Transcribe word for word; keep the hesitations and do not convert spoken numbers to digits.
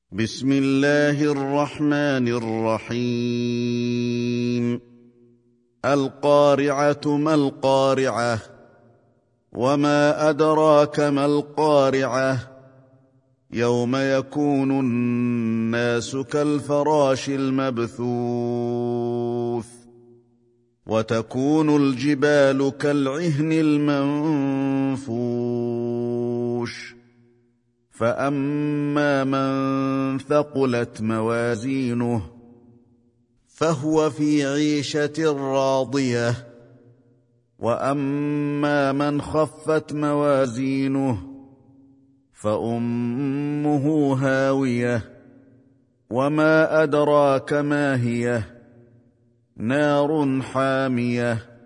بسم الله الرحمن الرحيم القارعة ما القارعة وما أدراك ما القارعة يوم يكون الناس كالفراش المبثوث وتكون الجبال كالعهن المنفوش فأما من ثقلت موازينه فهو في عيشة راضية وأما من خفت موازينه فأمه هاوية وما أدراك ما هي نار حامية